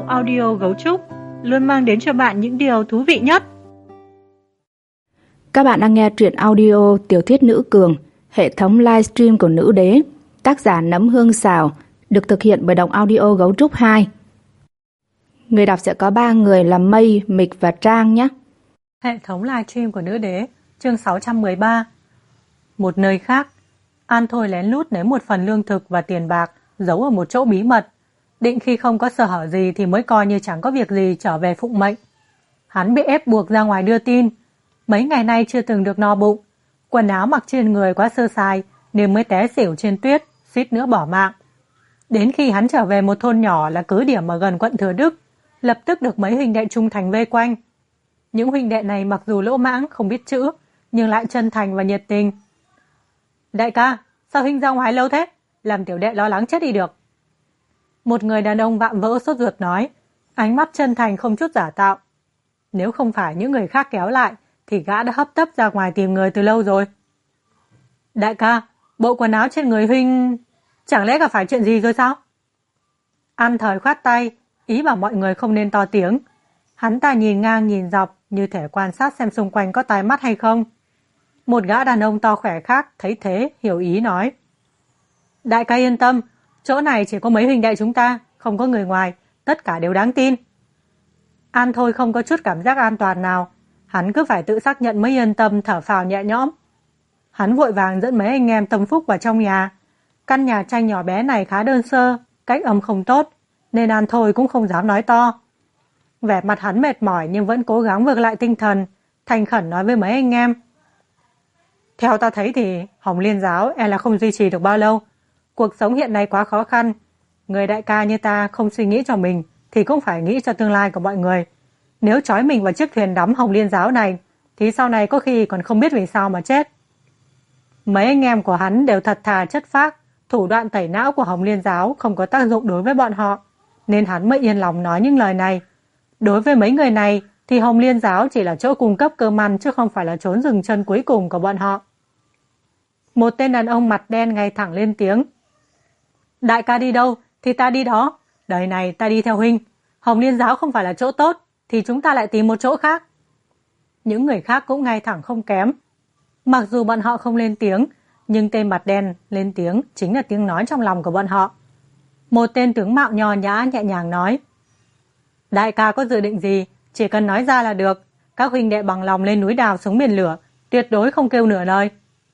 Động Audio Gấu Trúc luôn mang đến cho bạn những điều thú vị nhất. Các bạn đang nghe truyện audio Tiểu thuyết Nữ Cường, hệ thống livestream của Nữ Đế, tác giả Nấm Hương Xào, được thực hiện bởi Động Audio Gấu Trúc 2. Người đọc sẽ có 3 người là Mây, Mịch và Trang nhé. Hệ thống livestream của Nữ Đế, chương 613. Một nơi khác, An Thôi lén lút lấy một phần lương thực và tiền bạc giấu ở một chỗ bí mật, định khi không có sơ hở gì thì mới coi như chẳng có việc gì trở về phụng mệnh. Hắn bị ép buộc ra ngoài đưa tin, mấy ngày nay chưa từng được no bụng, quần áo mặc trên người quá sơ sài nên mới té xỉu trên tuyết, suýt nữa bỏ mạng. Đến khi hắn trở về một thôn nhỏ là cứ điểm ở gần quận Thừa Đức, lập tức được mấy huynh đệ trung thành vây quanh. Những huynh đệ này mặc dù lỗ mãng không biết chữ, nhưng lại chân thành và nhiệt tình. Đại ca, sao huynh ra ngoài lâu thế? Làm tiểu đệ lo lắng chết đi được. Một người đàn ông vạm vỡ sốt ruột nói, ánh mắt chân thành không chút giả tạo. Nếu không phải những người khác kéo lại, thì gã đã hấp tấp ra ngoài tìm người từ lâu rồi. Đại ca, bộ quần áo trên người huynh chẳng lẽ gặp phải chuyện gì rồi sao? An Thời khoát tay, ý bảo mọi người không nên to tiếng. Hắn ta nhìn ngang nhìn dọc như thể quan sát xem xung quanh có tai mắt hay không. Một gã đàn ông to khỏe khác thấy thế hiểu ý nói, đại ca yên tâm, chỗ này chỉ có mấy huynh đệ chúng ta, không có người ngoài, tất cả đều đáng tin. An Thôi không có chút cảm giác an toàn nào, hắn cứ phải tự xác nhận mới yên tâm thở phào nhẹ nhõm. Hắn vội vàng dẫn mấy anh em tâm phúc vào trong nhà. Căn nhà tranh nhỏ bé này khá đơn sơ, cách âm không tốt, nên An Thôi cũng không dám nói to. Vẻ mặt hắn mệt mỏi nhưng vẫn cố gắng vực lại tinh thần, thành khẩn nói với mấy anh em. Theo ta thấy thì Hồng Liên giáo là không duy trì được bao lâu. Cuộc sống hiện nay quá khó khăn. Người đại ca như ta không suy nghĩ cho mình thì cũng phải nghĩ cho tương lai của mọi người. Nếu trói mình vào chiếc thuyền đắm Hồng Liên giáo này thì sau này có khi còn không biết vì sao mà chết. Mấy anh em của hắn đều thật thà chất phác, thủ đoạn tẩy não của Hồng Liên giáo không có tác dụng đối với bọn họ, nên hắn mới yên lòng nói những lời này. Đối với mấy người này thì Hồng Liên giáo chỉ là chỗ cung cấp cơm ăn chứ không phải là chốn dừng chân cuối cùng của bọn họ. Một tên đàn ông mặt đen ngay thẳng lên tiếng. Đại ca đi đâu thì ta đi đó, đời này ta đi theo huynh. Hồng Liên giáo không phải là chỗ tốt thì chúng ta lại tìm một chỗ khác. Những người khác cũng ngay thẳng không kém. Mặc dù bọn họ không lên tiếng, nhưng tên mặt đen lên tiếng chính là tiếng nói trong lòng của bọn họ. Một tên tướng mạo nho nhã nhẹ nhàng nói, đại ca có dự định gì, chỉ cần nói ra là được. Các huynh đệ bằng lòng lên núi đào xuống biển lửa, tuyệt đối không kêu nửa lời.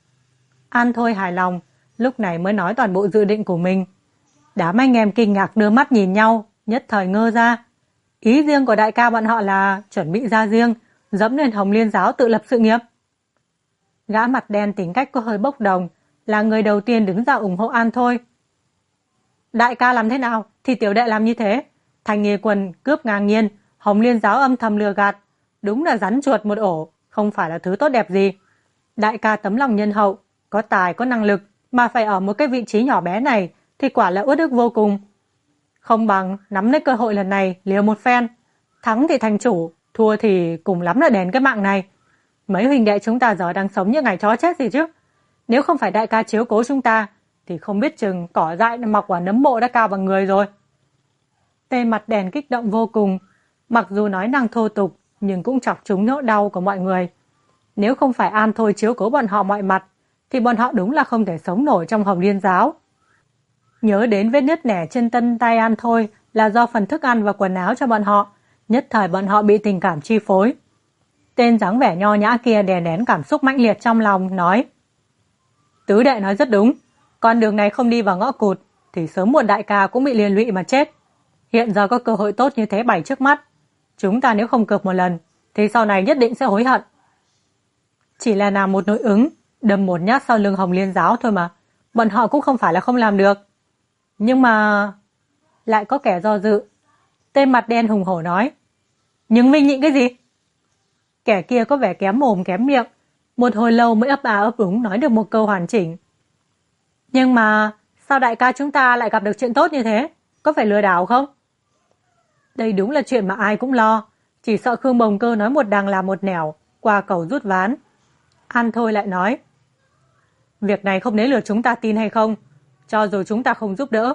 An Thôi hài lòng, lúc này mới nói toàn bộ dự định của mình. Đám anh em kinh ngạc đưa mắt nhìn nhau, nhất thời ngơ ra. Ý riêng của đại ca bọn họ là chuẩn bị ra riêng, dẫm lên Hồng Liên giáo tự lập sự nghiệp. Gã mặt đen tính cách có hơi bốc đồng, là người đầu tiên đứng ra ủng hộ An Thôi. Đại ca làm thế nào thì tiểu đệ làm như thế. Thành Nghề Quần cướp ngang nhiên, Hồng Liên giáo âm thầm lừa gạt, đúng là rắn chuột một ổ, không phải là thứ tốt đẹp gì. Đại ca tấm lòng nhân hậu, có tài có năng lực mà phải ở một cái vị trí nhỏ bé này thì quả là uất ức vô cùng. Không bằng nắm lấy cơ hội lần này liều một phen, thắng thì thành chủ, thua thì cùng lắm là đền cái mạng này. Mấy huynh đệ chúng ta giờ đang sống như ngày chó chết gì chứ. Nếu không phải đại ca chiếu cố chúng ta thì không biết chừng cỏ dại mọc vào nấm mộ đã cao bằng người rồi. Tên mặt đèn kích động vô cùng, mặc dù nói năng thô tục nhưng cũng chọc trúng nỗi đau của mọi người. Nếu không phải An Thôi chiếu cố bọn họ mọi mặt thì bọn họ đúng là không thể sống nổi trong Hồng Liên giáo. Nhớ đến vết nứt nẻ trên chân tay An Thôi là do phần thức ăn và quần áo cho bọn họ, nhất thời bọn họ bị tình cảm chi phối. Tên dáng vẻ nho nhã kia đè nén cảm xúc mãnh liệt trong lòng, nói, tứ đệ nói rất đúng, con đường này không đi vào ngõ cụt thì sớm muộn đại ca cũng bị liên lụy mà chết. Hiện giờ có cơ hội tốt như thế bày trước mắt, chúng ta nếu không cược một lần thì sau này nhất định sẽ hối hận. Chỉ là làm một nội ứng, đâm một nhát sau lưng Hồng Liên giáo thôi mà, bọn họ cũng không phải là không làm được. Nhưng mà... Lại có kẻ do dự. Tên mặt đen hùng hổ nói, nhưng mình nhịn cái gì? Kẻ kia có vẻ kém mồm kém miệng, một hồi lâu mới ấp ấp úng nói được một câu hoàn chỉnh. Nhưng mà sao đại ca chúng ta lại gặp được chuyện tốt như thế? Có phải lừa đảo không? Đây đúng là chuyện mà ai cũng lo, chỉ sợ Khương Bồng Cơ nói một đằng làm một nẻo, qua cầu rút ván. An Thôi lại nói, việc này không đến lượt chúng ta tin hay không, cho dù chúng ta không giúp đỡ,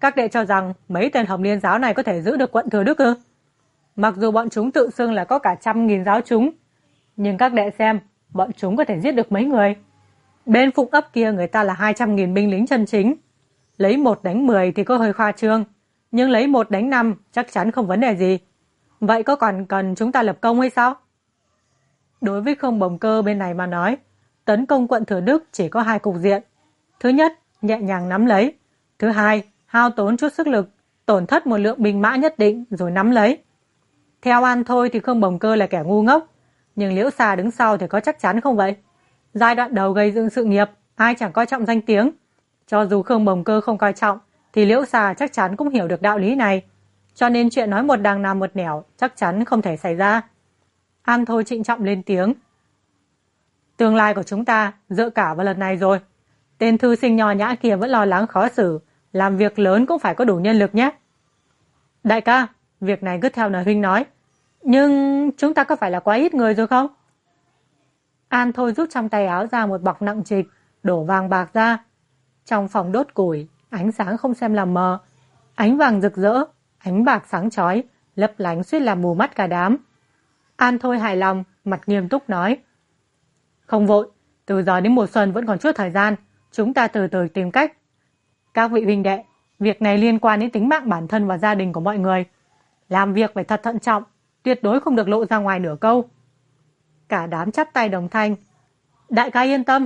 Các đệ cho rằng mấy tên Hồng Liên giáo này có thể giữ được quận Thừa Đức ư? Mặc dù bọn chúng tự xưng là có cả 100.000 giáo chúng, nhưng các đệ xem, bọn chúng có thể giết được mấy người. Bên Phụng Ấp kia người ta là 200.000 binh lính chân chính. Lấy 1 đánh 10 thì có hơi khoa trương, nhưng lấy 1 đánh 5 chắc chắn không vấn đề gì. Vậy có còn cần chúng ta lập công hay sao? Đối với Khương Bồng Cơ bên này mà nói, tấn công quận Thừa Đức chỉ có 2 cục diện. Thứ nhất, nhẹ nhàng nắm lấy. Thứ hai, hao tốn chút sức lực, tổn thất một lượng binh mã nhất định rồi nắm lấy. Theo An Thôi thì Khương Bồng Cơ là kẻ ngu ngốc, nhưng Liễu Xà đứng sau thì có chắc chắn không vậy? Giai đoạn đầu gây dựng sự nghiệp, ai chẳng coi trọng danh tiếng. Cho dù Khương Bồng Cơ không coi trọng, thì Liễu Xà chắc chắn cũng hiểu được đạo lý này. Cho nên chuyện nói một đằng nào một nẻo chắc chắn không thể xảy ra. An Thôi trịnh trọng lên tiếng. Tương lai của chúng ta dựa cả vào lần này rồi. Tên thư sinh nho nhã kia vẫn lo lắng khó xử, làm việc lớn cũng phải có đủ nhân lực nhé. Đại ca, việc này cứ theo lời huynh nói. Nhưng chúng ta có phải là quá ít người rồi không? An Thôi rút trong tay áo ra một bọc nặng trịch, đổ vàng bạc ra. Trong phòng đốt củi, ánh sáng không xem làm mờ. Ánh vàng rực rỡ, ánh bạc sáng chói, lấp lánh suýt làm mù mắt cả đám. An Thôi hài lòng, mặt nghiêm túc nói. Không vội, từ giờ đến mùa xuân vẫn còn chút thời gian, chúng ta từ từ tìm cách. Các vị huynh đệ, việc này liên quan đến tính mạng bản thân và gia đình của mọi người. Làm việc phải thật thận trọng, tuyệt đối không được lộ ra ngoài nửa câu. Cả đám chắp tay đồng thanh. Đại ca yên tâm.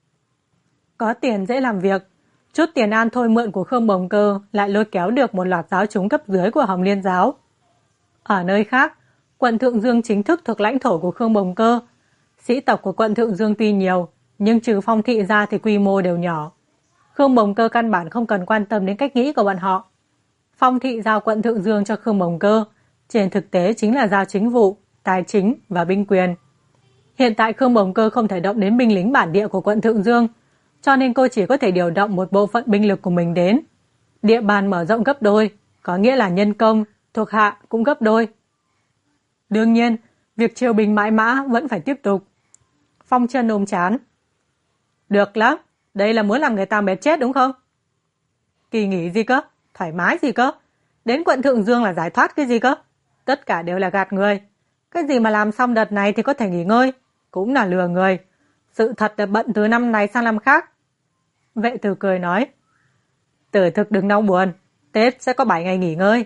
Có tiền dễ làm việc. Chút tiền An Thôi mượn của Khương Bồng Cơ lại lôi kéo được một loạt giáo chúng cấp dưới của Hồng Liên giáo. Ở nơi khác, quận Thượng Dương chính thức thuộc lãnh thổ của Khương Bồng Cơ. Sĩ tộc của quận Thượng Dương tuy nhiều, nhưng trừ Phong thị ra thì quy mô đều nhỏ. Khương Bồng Cơ căn bản không cần quan tâm đến cách nghĩ của bọn họ. Phong thị giao quận Thượng Dương cho Khương Bồng Cơ, trên thực tế chính là giao chính vụ, tài chính và binh quyền. Hiện tại Khương Bồng Cơ không thể động đến binh lính bản địa của quận Thượng Dương, cho nên cô chỉ có thể điều động một bộ phận binh lực của mình đến. Địa bàn mở rộng gấp đôi, có nghĩa là nhân công, thuộc hạ cũng gấp đôi. Đương nhiên, việc chiêu binh mãi mã vẫn phải tiếp tục. Phong Chân ôm chán. Được lắm, đây là muốn làm người ta mệt chết đúng không? Kỳ nghỉ gì cơ? Thoải mái gì cơ? Đến quận Thượng Dương là giải thoát cái gì cơ? Tất cả đều là gạt người. Cái gì mà làm xong đợt này thì có thể nghỉ ngơi, cũng là lừa người. Sự thật là bận từ năm này sang năm khác. Vệ Tử cười nói. Tử thực đừng đau buồn, Tết sẽ có 7 ngày nghỉ ngơi.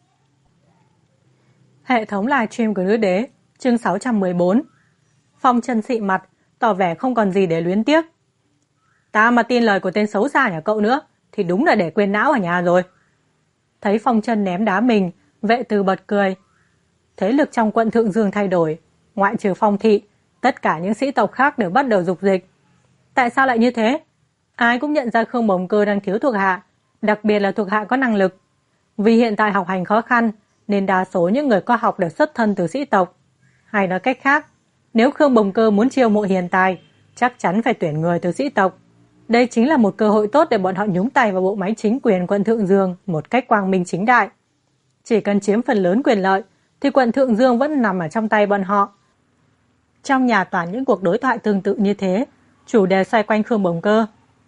Hệ thống livestream của Nữ Đế, chương 614. Phong Chân xị mặt, tỏ vẻ không còn gì để luyến tiếc. Ta mà tin lời của tên xấu xa nhà cậu nữa, thì đúng là để quên não ở nhà rồi. Thấy Phong Chân ném đá mình, Vệ Tử bật cười. Thế lực trong quận Thượng Dương thay đổi, ngoại trừ Phong thị, tất cả những sĩ tộc khác đều bắt đầu dục dịch. Tại sao lại như thế? Ai cũng nhận ra Khương Bồng Cơ đang thiếu thuộc hạ, đặc biệt là thuộc hạ có năng lực. Vì hiện tại học hành khó khăn, nên đa số những người có học đều xuất thân từ sĩ tộc. Hay nói cách khác, nếu Khương Bồng Cơ muốn chiêu mộ hiền tài, chắc chắn phải tuyển người từ sĩ tộc. Đây chính là một cơ hội tốt để bọn họ nhúng tay vào bộ máy chính quyền quận Thượng Dương một cách quang minh chính đại. Chỉ cần chiếm phần lớn quyền lợi, thì quận Thượng Dương vẫn nằm ở trong tay bọn họ. Trong nhà toàn những cuộc đối thoại tương tự như thế, chủ đề xoay quanh Khương Bồng Cơ.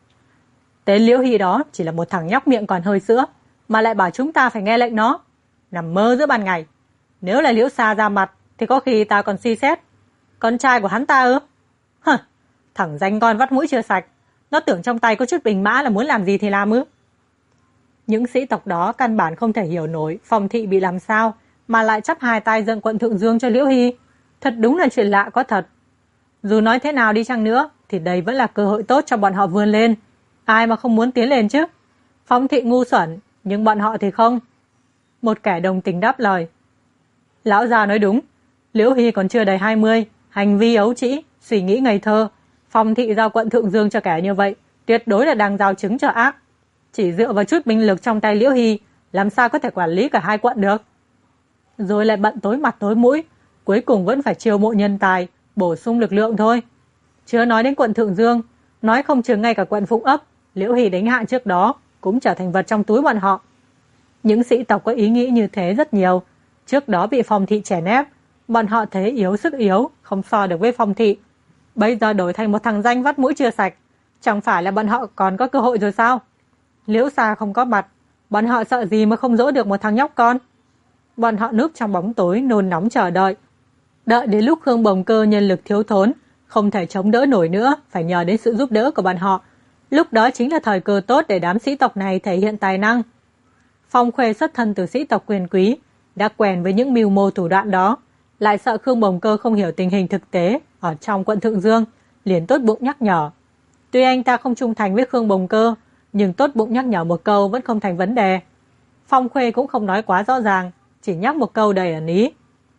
Tên Liễu Hy đó chỉ là một thằng nhóc miệng còn hơi sữa, mà lại bảo chúng ta phải nghe lệnh nó. Nằm mơ giữa ban ngày. Nếu là Liễu Xa ra mặt, thì có khi ta còn suy xét. Con trai của hắn ta ư? Hừ, thằng danh con vắt mũi chưa sạch. Nó tưởng trong tay có chút bình mã là muốn làm gì thì làm ư? Những sĩ tộc đó căn bản không thể hiểu nổi Phong thị bị làm sao, mà lại chắp hai tay dâng quận Thượng Dương cho Liễu Hy. Thật đúng là chuyện lạ có thật. Dù nói thế nào đi chăng nữa, thì đây vẫn là cơ hội tốt cho bọn họ vươn lên. Ai mà không muốn tiến lên chứ? Phong thị ngu xuẩn, nhưng bọn họ thì không. Một kẻ đồng tình đáp lời. Lão già nói đúng, Liễu Hy còn chưa đầy 20, hành vi ấu trĩ, suy nghĩ ngây thơ. Phong thị giao quận Thượng Dương cho kẻ như vậy, tuyệt đối là đang giao chứng cho ác. Chỉ dựa vào chút binh lực trong tay Liễu Hy, làm sao có thể quản lý cả 2 quận được? Rồi lại bận tối mặt tối mũi, cuối cùng vẫn phải chiêu mộ nhân tài, bổ sung lực lượng thôi. Chưa nói đến quận Thượng Dương, nói không chừng ngay cả quận Phụng Ấp, Liễu Hy đánh hạ trước đó, cũng trở thành vật trong túi bọn họ. Những sĩ tộc có ý nghĩ như thế rất nhiều. Trước đó bị Phong thị chèn ép, bọn họ thấy yếu sức yếu, không so được với Phong thị. Bây giờ đổi thành một thằng danh vắt mũi chưa sạch, chẳng phải là bọn họ còn có cơ hội rồi sao? Liễu Xa không có mặt, Bọn họ sợ gì mà không dỗ được một thằng nhóc con? Bọn họ núp trong bóng tối nôn nóng chờ đợi. Đợi đến lúc Khương Bồng Cơ nhân lực thiếu thốn, không thể chống đỡ nổi nữa, phải nhờ đến sự giúp đỡ của bọn họ. Lúc đó chính là thời cơ tốt để đám sĩ tộc này thể hiện tài năng. Phong Khuê xuất thân từ sĩ tộc quyền quý, đã quen với những mưu mô thủ đoạn đó, lại sợ Khương Bồng Cơ không hiểu tình hình thực tế ở trong quận Thượng Dương, liền tốt bụng nhắc nhở. Tuy anh ta không trung thành với Khương Bồng Cơ, nhưng tốt bụng nhắc nhở một câu vẫn không thành vấn đề. Phong Khuê cũng không nói quá rõ ràng, chỉ nhắc một câu đầy ẩn ý.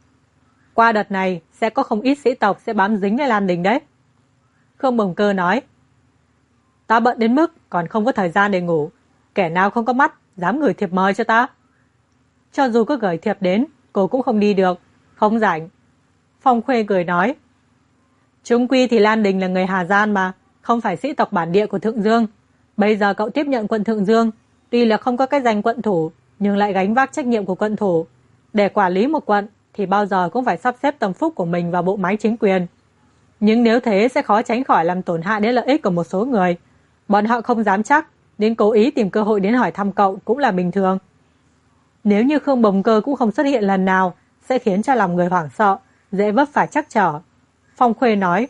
Qua đợt này sẽ có không ít sĩ tộc sẽ bám dính với Lan Đình đấy. Khương Bồng Cơ nói, ta bận đến mức còn không có thời gian để ngủ, kẻ nào không có mắt dám gửi thiệp mời cho ta. Cho dù có gửi thiệp đến, cô cũng không đi được, không rảnh. Phong Khuê cười nói, chung quy thì Lan Đình là người Hà Giang mà, không phải sĩ tộc bản địa của Thượng Dương. Bây giờ cậu tiếp nhận quận Thượng Dương, tuy là không có cái danh quận thủ, nhưng lại gánh vác trách nhiệm của quận thủ. Để quản lý một quận thì bao giờ cũng phải sắp xếp tâm phúc của mình vào bộ máy chính quyền. Nhưng nếu thế sẽ khó tránh khỏi làm tổn hại đến lợi ích của một số người. Bọn họ không dám chắc, đến cố ý tìm cơ hội đến hỏi thăm cậu cũng là bình thường. Nếu như Khương Bồng Cơ cũng không xuất hiện lần nào, sẽ khiến cho lòng người hoảng sợ, dễ vấp phải trắc trở. Phong Khuê nói,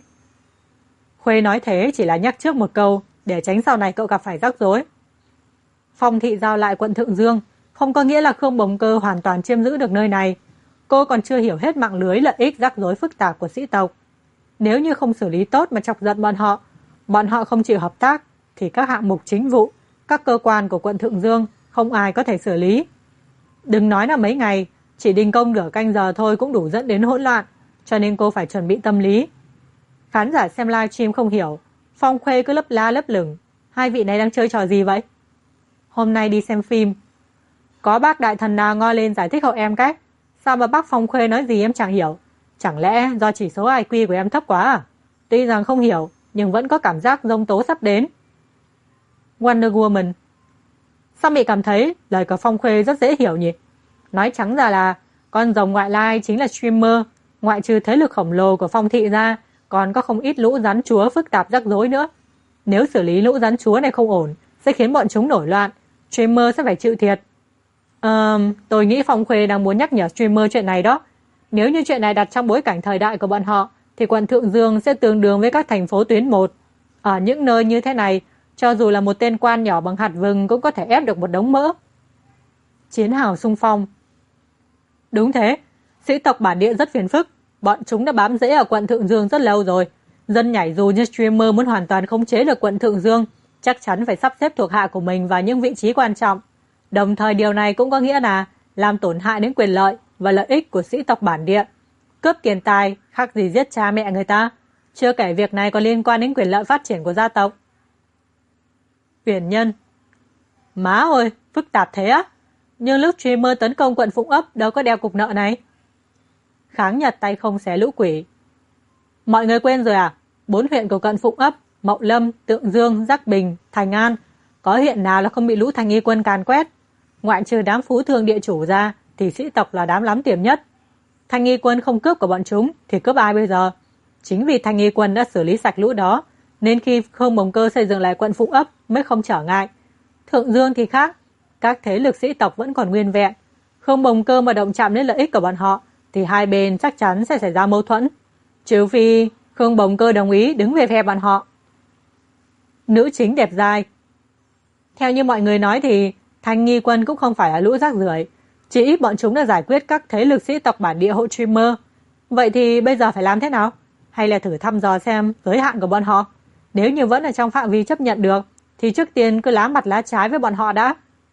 Khuê nói thế chỉ là nhắc trước một câu, để tránh sau này cậu gặp phải rắc rối. Phong thị giao lại quận Thượng Dương, không có nghĩa là Khương Bồng Cơ hoàn toàn chiếm giữ được nơi này. Cô còn chưa hiểu hết mạng lưới lợi ích rắc rối phức tạp của sĩ tộc. Nếu như không xử lý tốt mà chọc giận bọn họ không chịu hợp tác, thì các hạng mục chính vụ, các cơ quan của quận Thượng Dương không ai có thể xử lý. Đừng nói là mấy ngày, chỉ đình công nửa canh giờ thôi cũng đủ dẫn đến hỗn loạn, cho nên cô phải chuẩn bị tâm lý. Khán giả xem livestream không hiểu, Phong Khuê cứ lấp la lấp lửng, hai vị này đang chơi trò gì vậy? Hôm nay đi xem phim, có bác đại thần nào ngoi lên giải thích hộ em cách? Sao mà bác Phong Khuê nói gì em chẳng hiểu? Chẳng lẽ do chỉ số IQ của em thấp quá à? Tuy rằng không hiểu, nhưng vẫn có cảm giác giông tố sắp đến. Wonder Woman, sao mị cảm thấy lời của Phong Khuê rất dễ hiểu nhỉ? Nói trắng ra là con rồng ngoại lai chính là streamer, ngoại trừ thế lực khổng lồ của Phong thị ra, còn có không ít lũ rắn chúa phức tạp rắc rối nữa. Nếu xử lý lũ rắn chúa này không ổn, sẽ khiến bọn chúng nổi loạn, streamer sẽ phải chịu thiệt. Tôi nghĩ Phong Khuê đang muốn nhắc nhở streamer chuyện này đó. Nếu như chuyện này đặt trong bối cảnh thời đại của bọn họ, thì quận Thượng Dương sẽ tương đương với các thành phố tuyến 1. Ở những nơi như thế này, cho dù là một tên quan nhỏ bằng hạt vừng cũng có thể ép được một đống mỡ. Chiến hào xung phong. Đúng thế, sĩ tộc bản địa rất phiền phức. Bọn chúng đã bám rễ ở quận Thượng Dương rất lâu rồi. Dân nhảy dù như streamer muốn hoàn toàn khống chế được quận Thượng Dương, chắc chắn phải sắp xếp thuộc hạ của mình vào những vị trí quan trọng. Đồng thời điều này cũng có nghĩa là làm tổn hại đến quyền lợi và lợi ích của sĩ tộc bản địa. Cướp tiền tài khác gì giết cha mẹ người ta. Chưa kể việc này còn liên quan đến quyền lợi phát triển của gia tộc. Huyền Nhân, má ơi, phức tạp thế á. Nhưng lúc streamer tấn công quận Phụng Ấp đâu có đeo cục nợ này. Kháng Nhật tay không xé lũ quỷ. Mọi người quên rồi à? 4 huyện của quận Phụng Ấp, Mậu Lâm, Tượng Dương, Giác Bình, Thành An, có huyện nào là không bị lũ Thành Y quân càn quét? Ngoại trừ đám phú thương địa chủ ra, thì sĩ tộc là đám lắm tiềm nhất. Thành Y quân không cướp của bọn chúng, thì cướp ai bây giờ? Chính vì Thành Y quân đã xử lý sạch lũ đó, nên khi Khương Bồng Cơ xây dựng lại quận Phụng Ấp mới không trở ngại. Thượng Dương thì khác, các thế lực sĩ tộc vẫn còn nguyên vẹn. Khương Bồng Cơ mà động chạm đến lợi ích của bọn họ, thì hai bên chắc chắn sẽ xảy ra mâu thuẫn. Trừ phi Khương Bồng Cơ đồng ý đứng về phe bọn họ. Nữ chính đẹp dai. Theo như mọi người nói thì Thành Nghi quân cũng không phải là lũ rác rưởi, chỉ ít bọn chúng đã giải quyết các thế lực sĩ tộc bản địa hộ streamer. Vậy thì bây giờ phải làm thế nào? Hay là thử thăm dò xem giới hạn của bọn họ? Nếu như vẫn ở trong phạm vi chấp nhận được, thì trước tiên cứ lá mặt lá trái với bọn họ đã.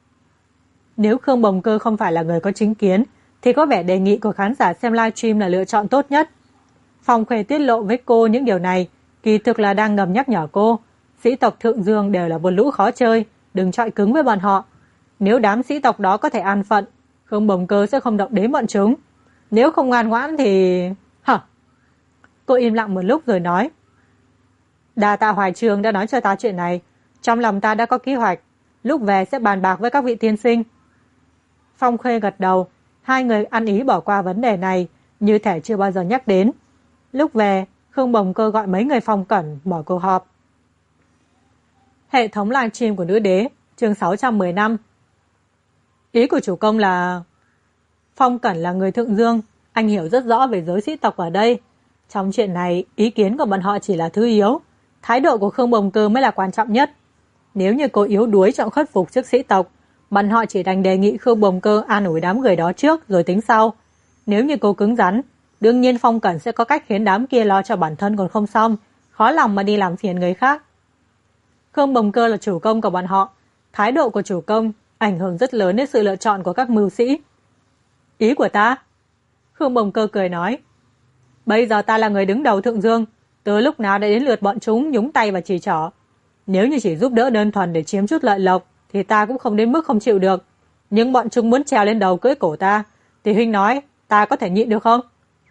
Nếu Khương Bồng Cơ không phải là người có chính kiến, thì có vẻ đề nghị của khán giả xem livestream là lựa chọn tốt nhất. Phong Khuê tiết lộ với cô những điều này, kỳ thực là đang ngầm nhắc nhở cô. Sĩ tộc Thượng Dương đều là một lũ khó chơi, đừng chọi cứng với bọn họ. Nếu đám sĩ tộc đó có thể an phận, Khương Bồng Cơ sẽ không động đến bọn chúng. Nếu không ngoan ngoãn thì... Cô im lặng một lúc rồi nói. Đa tạ Hoài Trường đã nói cho ta chuyện này. Trong lòng ta đã có kế hoạch, lúc về sẽ bàn bạc với các vị tiên sinh. Phong Khuê gật đầu, hai người ăn ý bỏ qua vấn đề này, như thể chưa bao giờ nhắc đến. Lúc về, Khương Bồng Cơ gọi mấy người phong cẩn mở cuộc họp. Hệ thống livestream của Nữ Đế, chương 615. Ý của chủ công là... Phong Cẩn là người Thượng Dương, anh hiểu rất rõ về giới sĩ tộc ở đây. Trong chuyện này, ý kiến của bọn họ chỉ là thứ yếu. Thái độ của Khương Bồng Cơ mới là quan trọng nhất. Nếu như cô yếu đuối chọn khuất phục trước sĩ tộc, bọn họ chỉ đành đề nghị Khương Bồng Cơ an ủi đám người đó trước rồi tính sau. Nếu như cô cứng rắn, đương nhiên Phong Cẩn sẽ có cách khiến đám kia lo cho bản thân còn không xong, khó lòng mà đi làm phiền người khác. Khương Bồng Cơ là chủ công của bọn họ. Thái độ của chủ công ảnh hưởng rất lớn đến sự lựa chọn của các mưu sĩ. Ý của ta? Khương Bồng Cơ cười nói. Bây giờ ta là người đứng đầu Thượng Dương, từ lúc nào đã đến lượt bọn chúng nhúng tay và chỉ trỏ. Nếu như chỉ giúp đỡ đơn thuần để chiếm chút lợi lộc thì ta cũng không đến mức không chịu được. Nhưng bọn chúng muốn trèo lên đầu cưỡi cổ ta thì huynh nói ta có thể nhịn được không?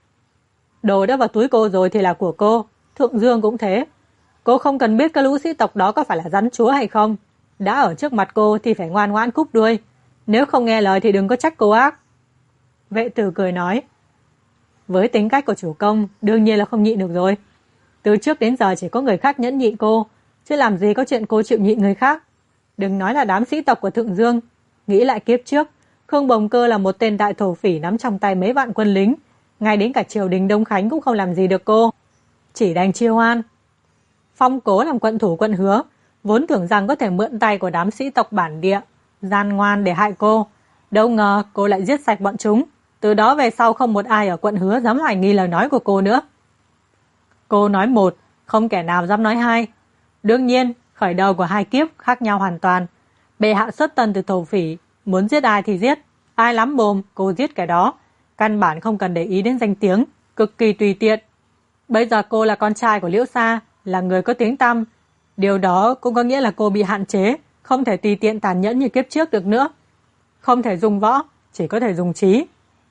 Đồ đã vào túi cô rồi thì là của cô. Thượng Dương cũng thế. Cô không cần biết cái lũ sĩ tộc đó có phải là rắn chúa hay không. Đã ở trước mặt cô thì phải ngoan ngoãn cúp đuôi. Nếu không nghe lời thì đừng có trách cô ác. Vệ tử cười nói. Với tính cách của chủ công đương nhiên là không nhịn được rồi. Từ trước đến giờ chỉ có người khác nhẫn nhịn cô, chứ làm gì có chuyện cô chịu nhịn người khác. Đừng nói là đám sĩ tộc của Thượng Dương. Nghĩ lại kiếp trước, Khương Bồng Cơ là một tên đại thổ phỉ nắm trong tay mấy vạn quân lính. Ngay đến cả triều đình Đông Khánh cũng không làm gì được cô. Chỉ đành chiêu an. Phong Cố làm quận thủ quận Hứa, vốn tưởng rằng có thể mượn tay của đám sĩ tộc bản địa, gian ngoan để hại cô. Đâu ngờ cô lại giết sạch bọn chúng. Từ đó về sau không một ai ở quận Hứa dám hoài nghi lời nói của cô nữa. Cô nói một, không kẻ nào dám nói hai. Đương nhiên, khởi đầu của hai kiếp khác nhau hoàn toàn. Bệ hạ xuất thân từ thổ phỉ, muốn giết ai thì giết, ai lắm mồm, cô giết kẻ đó. Căn bản không cần để ý đến danh tiếng, cực kỳ tùy tiện. Bây giờ cô là con trai của Liễu Sa, là người có tiếng tăm. Điều đó cũng có nghĩa là cô bị hạn chế, không thể tùy tiện tàn nhẫn như kiếp trước được nữa. Không thể dùng võ, chỉ có thể dùng trí.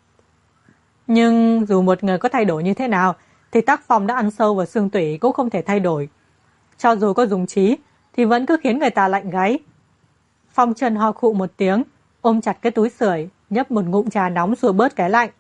Nhưng dù một người có thay đổi như thế nào, thì tác phong đã ăn sâu vào xương tủy cũng không thể thay đổi. Cho dù có dùng trí, thì vẫn cứ khiến người ta lạnh gáy. Phong Trần ho khụ một tiếng, ôm chặt cái túi sưởi, nhấp một ngụm trà nóng xua bớt cái lạnh.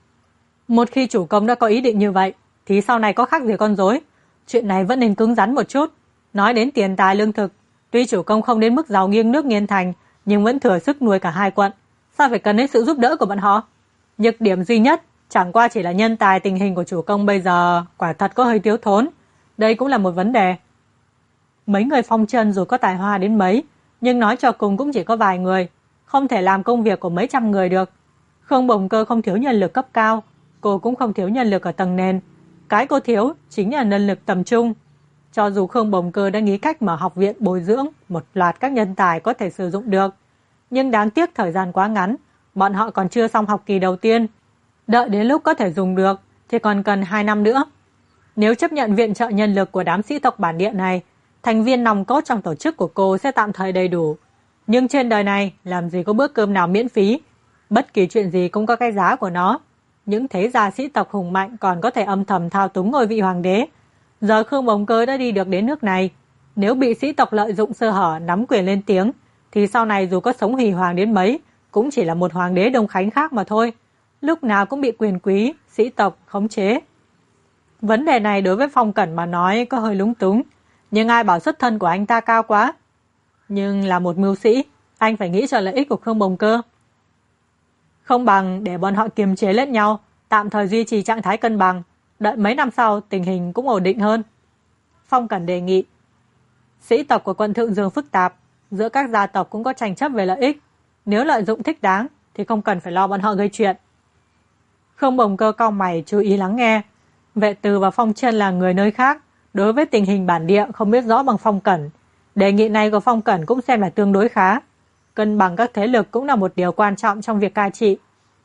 Một khi chủ công đã có ý định như vậy, thì sau này có khác gì con rối. Chuyện này vẫn nên cứng rắn một chút. Nói đến tiền tài lương thực, tuy chủ công không đến mức giàu nghiêng nước nghiêng thành, nhưng vẫn thừa sức nuôi cả hai quận. Sao phải cần đến sự giúp đỡ của bọn họ? Nhược điểm duy nhất chẳng qua chỉ là nhân tài, tình hình của chủ công bây giờ quả thật có hơi thiếu thốn. Đây cũng là một vấn đề. Mấy người Phong Trần dù có tài hoa đến mấy, nhưng nói cho cùng cũng chỉ có vài người, không thể làm công việc của mấy trăm người được. Khương Bồng Cơ không thiếu nhân lực cấp cao, cô cũng không thiếu nhân lực ở tầng nền. Cái cô thiếu chính là nhân lực tầm trung. Cho dù Khương Bồng Cơ đã nghĩ cách mở học viện bồi dưỡng một loạt các nhân tài có thể sử dụng được, nhưng đáng tiếc thời gian quá ngắn, bọn họ còn chưa xong học kỳ đầu tiên. Đợi đến lúc có thể dùng được thì còn cần 2 năm nữa. Nếu chấp nhận viện trợ nhân lực của đám sĩ tộc bản địa này, thành viên nòng cốt trong tổ chức của cô sẽ tạm thời đầy đủ. Nhưng trên đời này làm gì có bữa cơm nào miễn phí. Bất kỳ chuyện gì cũng có cái giá của nó. Những thế gia sĩ tộc hùng mạnh còn có thể âm thầm thao túng ngôi vị hoàng đế. Giờ Khương Bồng Cơ đã đi được đến nước này. Nếu bị sĩ tộc lợi dụng sơ hở nắm quyền lên tiếng, thì sau này dù có sống hỉ hoàng đến mấy, cũng chỉ là một hoàng đế Đông Khánh khác mà thôi. Lúc nào cũng bị quyền quý, sĩ tộc khống chế. Vấn đề này đối với Phong Cẩn mà nói có hơi lúng túng, nhưng ai bảo xuất thân của anh ta cao quá. Nhưng là một mưu sĩ, anh phải nghĩ cho lợi ích của Khương Bồng Cơ. Không bằng để bọn họ kiềm chế lẫn nhau, tạm thời duy trì trạng thái cân bằng, đợi mấy năm sau tình hình cũng ổn định hơn. Phong Cẩn đề nghị. Sĩ tộc của quận Thượng Dương phức tạp, giữa các gia tộc cũng có tranh chấp về lợi ích. Nếu lợi dụng thích đáng thì không cần phải lo bọn họ gây chuyện. Khương Bồng Cơ cau mày chú ý lắng nghe. Vệ Từ và Phong Trân là người nơi khác, đối với tình hình bản địa không biết rõ bằng Phong Cẩn. Đề nghị này của Phong Cẩn cũng xem là tương đối khá. Cân bằng các thế lực cũng là một điều quan trọng trong việc cai trị.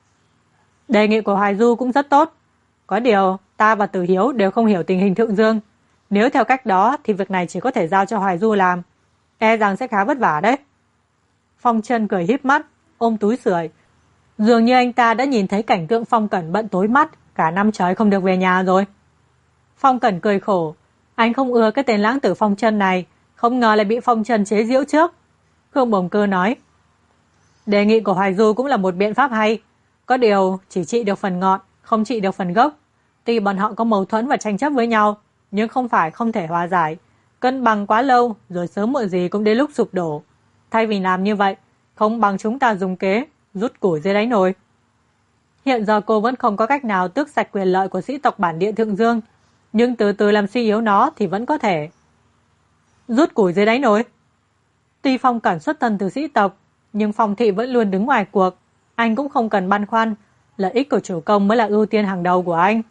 Đề nghị của Hoài Du cũng rất tốt. Có điều, ta và Từ Hiếu đều không hiểu tình hình Thượng Dương. Nếu theo cách đó thì việc này chỉ có thể giao cho Hoài Du làm. E rằng sẽ khá vất vả đấy. Phong Trân cười híp mắt, ôm túi sưởi. Dường như anh ta đã nhìn thấy cảnh tượng Phong Cẩn bận tối mắt, cả năm trời không được về nhà rồi. Phong Cẩn cười khổ. Anh không ưa cái tên lãng tử Phong Trân này, không ngờ lại bị Phong Trân chế giễu trước. Khương Bồng Cơ nói. Đề nghị của Hoài Du cũng là một biện pháp hay. Có điều chỉ trị được phần ngọn, không trị được phần gốc. Tuy bọn họ có mâu thuẫn và tranh chấp với nhau, nhưng không phải không thể hòa giải. Cân bằng quá lâu, rồi sớm muộn gì cũng đến lúc sụp đổ. Thay vì làm như vậy, không bằng chúng ta dùng kế Rút củi dưới đáy nồi. Hiện giờ cô vẫn không có cách nào tước sạch quyền lợi của sĩ tộc bản địa Thượng Dương, nhưng từ từ làm suy yếu nó thì vẫn có thể. Rút củi dưới đáy nồi. Tuy Phong Cẩn xuất thân từ sĩ tộc, nhưng Phong thị vẫn luôn đứng ngoài cuộc. Anh cũng không cần băn khoăn, lợi ích của chủ công mới là ưu tiên hàng đầu của anh.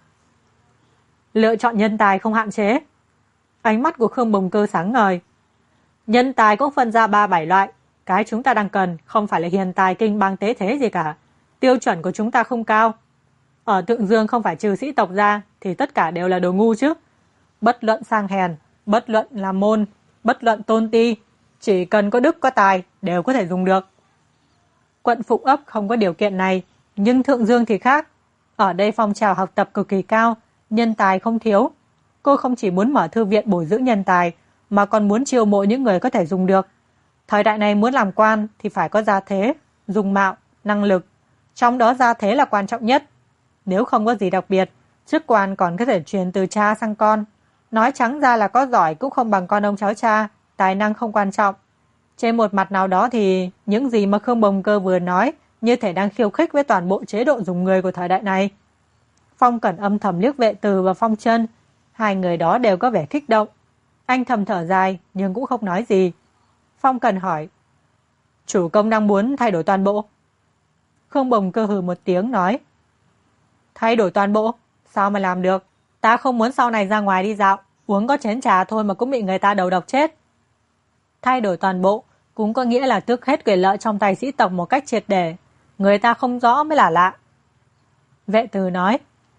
Lựa chọn nhân tài không hạn chế. Ánh mắt của Khương Bồng Cơ sáng ngời. Nhân tài cũng phân ra 3-7 loại. Cái chúng ta đang cần không phải là hiền tài kinh bang tế thế gì cả. Tiêu chuẩn của chúng ta không cao. Ở Thượng Dương không phải trừ sĩ tộc ra thì tất cả đều là đồ ngu chứ. Bất luận sang hèn, bất luận là môn, bất luận tôn ti, chỉ cần có đức có tài đều có thể dùng được. Quận Phụng Ấp không có điều kiện này, nhưng Thượng Dương thì khác. Ở đây phong trào học tập cực kỳ cao, nhân tài không thiếu. Cô không chỉ muốn mở thư viện bồi dưỡng nhân tài, mà còn muốn chiêu mộ những người có thể dùng được. Thời đại này muốn làm quan thì phải có gia thế, dung mạo, năng lực. Trong đó gia thế là quan trọng nhất. Nếu không có gì đặc biệt, chức quan còn có thể truyền từ cha sang con. Nói trắng ra là có giỏi cũng không bằng con ông cháu cha, tài năng không quan trọng. Trên một mặt nào đó thì những gì mà Khương Bồng Cơ vừa nói như thể đang khiêu khích với toàn bộ chế độ dùng người của thời đại này. Phong Cẩn âm thầm liếc Vệ Từ và Phong Chân, hai người đó đều có vẻ kích động. Anh thầm thở dài nhưng cũng không nói gì. Phong Cẩn hỏi, chủ công đang muốn thay đổi toàn bộ. Khương Bồng Cơ hừ một tiếng nói, thay đổi toàn bộ? Sao mà làm được? Ta không muốn sau này ra ngoài đi dạo, uống có chén trà thôi mà cũng bị người ta đầu độc chết. Thay đổi toàn bộ cũng có nghĩa là tước hết quyền lợi trong tay sĩ tộc một cách triệt để. Người ta không rõ mới là lạ. Vệ Từ nói,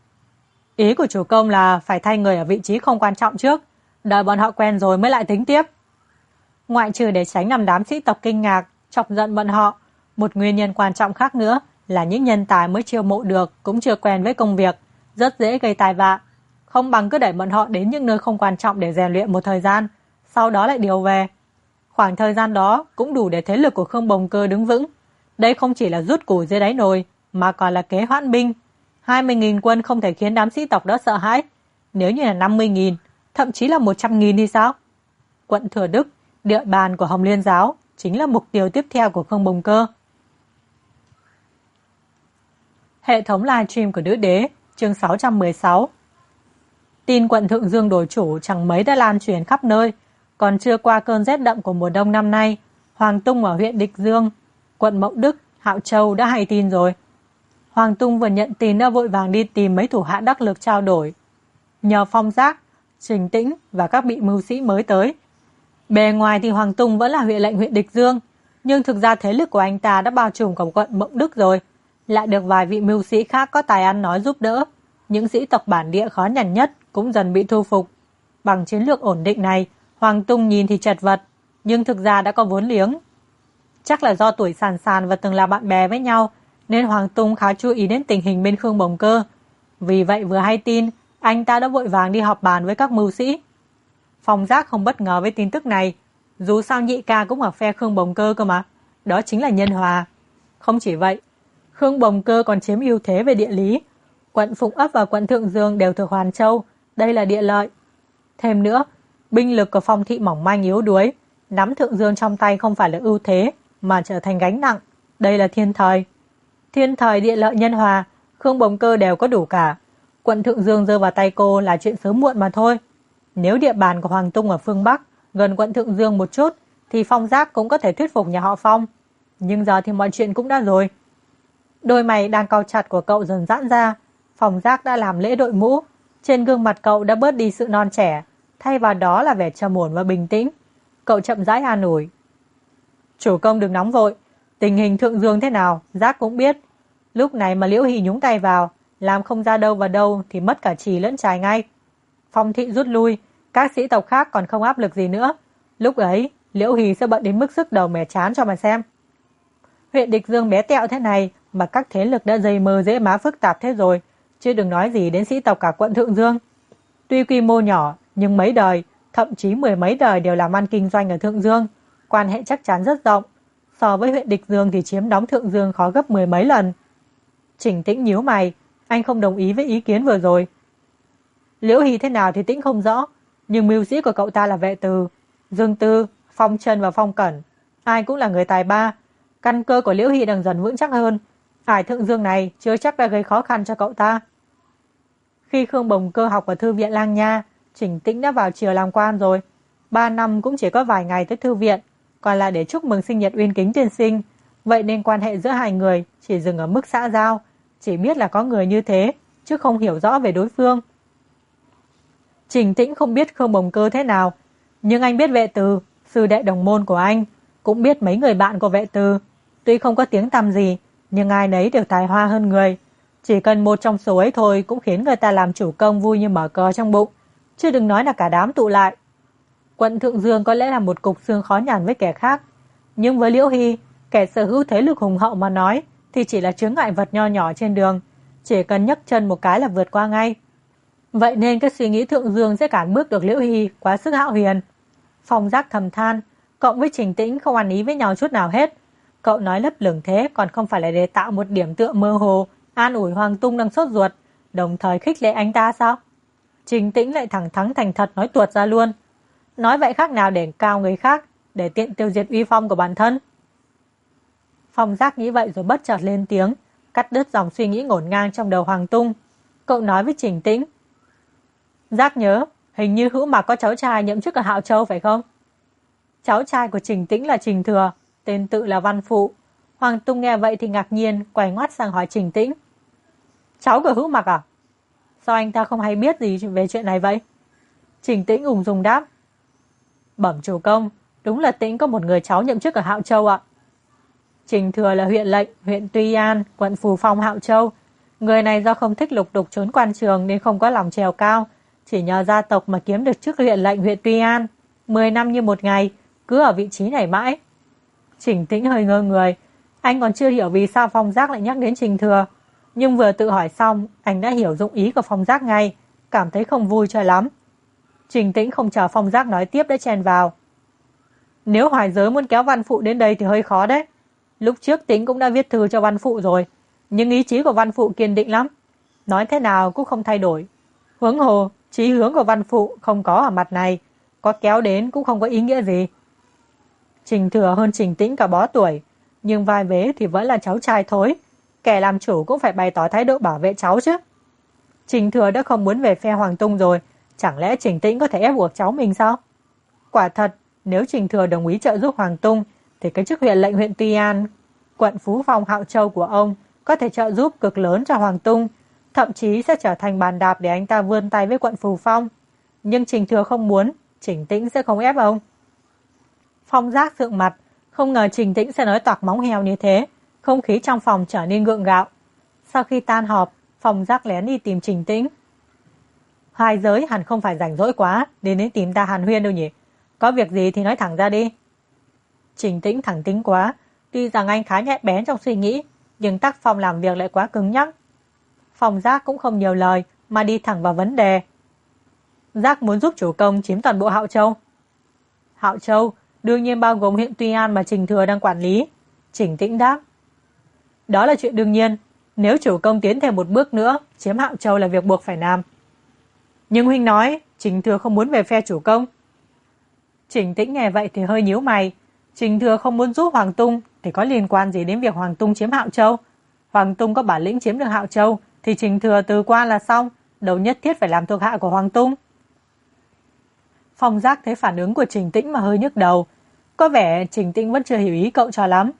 ý của chủ công là phải thay người ở vị trí không quan trọng trước, đợi bọn họ quen rồi mới lại tính tiếp. Ngoại trừ để tránh làm đám sĩ tộc kinh ngạc, chọc giận bọn họ, một nguyên nhân quan trọng khác nữa là những nhân tài mới chiêu mộ được cũng chưa quen với công việc, rất dễ gây tai vạ. Không bằng cứ đẩy bọn họ đến những nơi không quan trọng để rèn luyện một thời gian, sau đó lại điều về. Khoảng thời gian đó cũng đủ để thế lực của Khương Bồng Cơ đứng vững. Đây không chỉ là rút củi dưới đáy nồi, mà còn là kế hoãn binh. 20.000 quân không thể khiến đám sĩ tộc đó sợ hãi. Nếu như là 50.000, thậm chí là 100.000 thì sao? Quận Thừa Đức, địa bàn của Hồng Liên Giáo, chính là mục tiêu tiếp theo của Khương Bồng Cơ. Hệ thống livestream của Nữ Đế, chương 616. Tin quận Thượng Dương đổi chủ chẳng mấy đã lan truyền khắp nơi. Còn chưa qua cơn rét đậm của mùa đông năm nay, Hoàng Tung ở huyện Địch Dương, quận Mậu Đức, Hạo Châu đã hay tin rồi. Hoàng Tung vừa nhận tin đã vội vàng đi tìm mấy thủ hạ đắc lực trao đổi. Nhờ Phong Giác, Trình Tĩnh và các vị mưu sĩ mới tới. Bề ngoài thì Hoàng Tung vẫn là huyện lệnh huyện Địch Dương, nhưng thực ra thế lực của anh ta đã bao trùm cả quận Mậu Đức rồi. Lại được vài vị mưu sĩ khác có tài ăn nói giúp đỡ. Những sĩ tộc bản địa khó nhằn nhất cũng dần bị thu phục. Bằng chiến lược ổn định này, Hoàng Tung nhìn thì chật vật, nhưng thực ra đã có vốn liếng. Chắc là do tuổi sàn sàn và từng là bạn bè với nhau, nên Hoàng Tung khá chú ý đến tình hình bên Khương Bồng Cơ. Vì vậy vừa hay tin, anh ta đã vội vàng đi họp bàn với các mưu sĩ. Phong Giác không bất ngờ với tin tức này, dù sao nhị ca cũng ở phe Khương Bồng Cơ cơ mà. Đó chính là nhân hòa. Không chỉ vậy, Khương Bồng Cơ còn chiếm ưu thế về địa lý. Quận Phụng Ấp và quận Thượng Dương đều thuộc Hoàn Châu, đây là địa lợi. Thêm nữa, binh lực của Phong thị mỏng manh yếu đuối, nắm Thượng Dương trong tay không phải là ưu thế, mà trở thành gánh nặng. Đây là thiên thời. Thiên thời địa lợi nhân hòa, Khương Bồng Cơ đều có đủ cả. Quận Thượng Dương rơi vào tay cô là chuyện sớm muộn mà thôi. Nếu địa bàn của Hoàng Tung ở phương Bắc, gần quận Thượng Dương một chút, thì Phong Giác cũng có thể thuyết phục nhà họ Phong. Nhưng giờ thì mọi chuyện cũng đã rồi. Đôi mày đang cau chặt của cậu dần giãn ra. Phong Giác đã làm lễ đội mũ. Trên gương mặt cậu đã bớt đi sự non trẻ, thay vào đó là vẻ trầm ổn và bình tĩnh. Cậu chậm rãi an ủi. Chủ công đừng nóng vội. Tình hình Thượng Dương thế nào, Giác cũng biết. Lúc này mà Liễu Hỷ nhúng tay vào, làm không ra đâu vào đâu thì mất cả trì lẫn trài ngay. Phong thị rút lui, các sĩ tộc khác còn không áp lực gì nữa. Lúc ấy, Liễu Hỷ sẽ bận đến mức sức đầu mẻ chán cho mà xem. Huyện Địch Dương bé tẹo thế này mà các thế lực đã dày mơ dễ má phức tạp thế rồi, chứ đừng nói gì đến sĩ tộc cả quận Thượng Dương. Tuy quy mô nhỏ, nhưng mấy đời, thậm chí 10 mấy đời đều làm ăn kinh doanh ở Thượng Dương. Quan hệ chắc chắn rất rộng. So với huyện Địch Dương thì chiếm đóng Thượng Dương khó gấp 10 mấy lần. Trình Tĩnh nhíu mày, anh không đồng ý với ý kiến vừa rồi. Liễu Hỷ thế nào thì Tĩnh không rõ, nhưng mưu sĩ của cậu ta là Vệ Từ, Dương Tư, Phong Trân và Phong Cẩn. Ai cũng là người tài ba. Căn cơ của Liễu Hy đang dần vững chắc hơn. Ải Thượng Dương này chưa chắc đã gây khó khăn cho cậu ta. Khi Khương Bồng Cơ học ở thư viện Lang Nha, Trình Tĩnh đã vào triều làm quan rồi. 3 năm cũng chỉ có vài ngày tới thư viện, còn là để chúc mừng sinh nhật Uyên Kính tiên sinh. Vậy nên quan hệ giữa hai người chỉ dừng ở mức xã giao, chỉ biết là có người như thế, chứ không hiểu rõ về đối phương. Trình Tĩnh không biết Khương Bồng Cơ thế nào, nhưng anh biết Vệ Từ, sư đệ đồng môn của anh, cũng biết mấy người bạn của Vệ Từ. Tuy không có tiếng tăm gì, nhưng ai nấy đều tài hoa hơn người. Chỉ cần một trong số ấy thôi cũng khiến người ta làm chủ công vui như mở cờ trong bụng, chứ đừng nói là cả đám tụ lại. Quận Thượng Dương có lẽ là một cục xương khó nhằn với kẻ khác, nhưng với Liễu Hy, kẻ sở hữu thế lực hùng hậu mà nói, thì chỉ là chướng ngại vật nho nhỏ trên đường, chỉ cần nhấc chân một cái là vượt qua ngay. Vậy nên cái suy nghĩ Thượng Dương sẽ cản bước được Liễu Hy quá sức hão huyền. Phong Giác thầm than, cộng với Trình Tĩnh không ăn ý với nhau chút nào hết. Cậu nói lấp lửng thế còn không phải là để tạo một điểm tựa mơ hồ, an ủi Hoàng Tung đang sốt ruột, đồng thời khích lệ anh ta sao? Trình Tĩnh lại thẳng thắn thành thật nói tuột ra luôn. Nói vậy khác nào để cao người khác, để tiện tiêu diệt uy phong của bản thân. Phong Giác nghĩ vậy rồi bất chợt lên tiếng, cắt đứt dòng suy nghĩ ngổn ngang trong đầu Hoàng Tung. Cậu nói với Trình Tĩnh, Giác nhớ, hình như Hữu Mạc có cháu trai nhậm chức ở Hạo Châu phải không? Cháu trai của Trình Tĩnh là Trình Thừa, tên tự là Văn Phụ. Hoàng Tung nghe vậy thì ngạc nhiên, quay ngoắt sang hỏi Trình Tĩnh. Cháu của Hữu Mạc à? Sao anh ta không hay biết gì về chuyện này vậy? Trình Tĩnh ung dung đáp. Bẩm chủ công, đúng là Tĩnh có một người cháu nhậm chức ở Hạo Châu ạ. Trình Thừa là huyện lệnh, huyện Tuy An, quận Phù Phong, Hạo Châu. Người này do không thích lục đục trốn quan trường nên không có lòng trèo cao, chỉ nhờ gia tộc mà kiếm được chức huyện lệnh huyện Tuy An. 10 năm như một ngày, cứ ở vị trí này mãi. Trình Tĩnh hơi ngơ người, anh còn chưa hiểu vì sao Phong Giác lại nhắc đến Trình Thừa. Nhưng vừa tự hỏi xong, anh đã hiểu dụng ý của Phong Giác ngay, cảm thấy không vui cho lắm. Trình Tĩnh không chờ Phong Giác nói tiếp đã chen vào. Nếu Hoài Giới muốn kéo Văn Phụ đến đây thì hơi khó đấy. Lúc trước Tĩnh cũng đã viết thư cho Văn Phụ rồi, nhưng ý chí của Văn Phụ kiên định lắm. Nói thế nào cũng không thay đổi. Huống hồ, chí hướng của Văn Phụ không có ở mặt này, có kéo đến cũng không có ý nghĩa gì. Trình Thừa hơn Trình Tĩnh cả bó tuổi, nhưng vai vế thì vẫn là cháu trai thối. Kẻ làm chủ cũng phải bày tỏ thái độ bảo vệ cháu chứ. Trình Thừa đã không muốn về phe Hoàng Tung rồi, chẳng lẽ Trình Tĩnh có thể ép buộc cháu mình sao? Quả thật, nếu Trình Thừa đồng ý trợ giúp Hoàng Tung, thì cái chức huyện lệnh huyện Tuy An, quận Phú Phong Hạo Châu của ông có thể trợ giúp cực lớn cho Hoàng Tung, thậm chí sẽ trở thành bàn đạp để anh ta vươn tay với quận Phù Phong. Nhưng Trình Thừa không muốn, Trình Tĩnh sẽ không ép ông. Phong Giác sượng mặt, không ngờ Trình Tĩnh sẽ nói toạc móng heo như thế, không khí trong phòng trở nên gượng gạo. Sau khi tan họp, Phong Giác lén đi tìm Trình Tĩnh. Hoài Giới hẳn không phải rảnh rỗi quá đến tìm ta hàn huyên đâu nhỉ? Có việc gì thì nói thẳng ra đi. Trình Tĩnh thẳng tính quá, tuy rằng anh khá nhạy bén trong suy nghĩ, nhưng tác phong làm việc lại quá cứng nhắc. Phong Giác cũng không nhiều lời mà đi thẳng vào vấn đề. Giác muốn giúp chủ công chiếm toàn bộ Hạo Châu. Hạo Châu đương nhiên bao gồm huyện Tuy An mà Trình Thừa đang quản lý. Trình Tĩnh đáp. Đó là chuyện đương nhiên, nếu chủ công tiến thêm một bước nữa, chiếm Hạo Châu là việc buộc phải làm. Nhưng huynh nói, Trình Thừa không muốn về phe chủ công. Trình Tĩnh nghe vậy thì hơi nhíu mày. Trình Thừa không muốn giúp Hoàng Tung thì có liên quan gì đến việc Hoàng Tung chiếm Hạo Châu? Hoàng Tung có bản lĩnh chiếm được Hạo Châu thì Trình Thừa từ quan là xong, đâu nhất thiết phải làm thuộc hạ của Hoàng Tung. Phong Giác thấy phản ứng của Trình Tĩnh mà hơi nhức đầu. Có vẻ Trình Tĩnh vẫn chưa hiểu ý cậu cho lắm.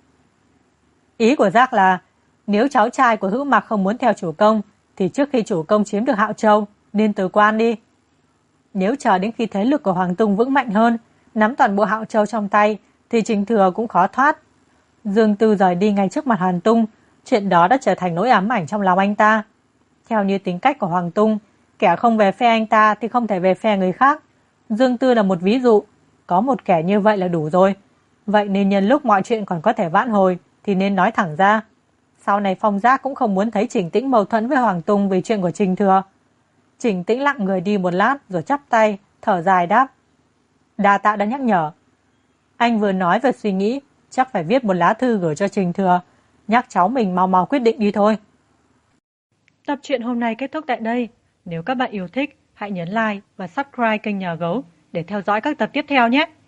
Ý của Giác là nếu cháu trai của Hữu Mạc không muốn theo chủ công thì trước khi chủ công chiếm được Hạo Châu nên từ quan đi. Nếu chờ đến khi thế lực của Hoàng Tung vững mạnh hơn, nắm toàn bộ Hạo Châu trong tay thì Trình Thừa cũng khó thoát. Dương Tư rời đi ngay trước mặt Hoàng Tung, chuyện đó đã trở thành nỗi ám ảnh trong lòng anh ta. Theo như tính cách của Hoàng Tung, kẻ không về phe anh ta thì không thể về phe người khác. Dương Tư là một ví dụ, có một kẻ như vậy là đủ rồi. Vậy nên nhân lúc mọi chuyện còn có thể vãn hồi thì nên nói thẳng ra. Sau này Phong Giác cũng không muốn thấy Trình Tĩnh mâu thuẫn với Hoàng Tung vì chuyện của Trình Thừa. Trình Tĩnh lặng người đi một lát rồi chắp tay, thở dài đáp. Đa tạ đã nhắc nhở. Anh vừa nói về suy nghĩ, chắc phải viết một lá thư gửi cho Trình Thừa, nhắc cháu mình mau mau quyết định đi thôi. Tập truyện hôm nay kết thúc tại đây. Nếu các bạn yêu thích, hãy nhấn like và subscribe kênh Nhà Gấu để theo dõi các tập tiếp theo nhé.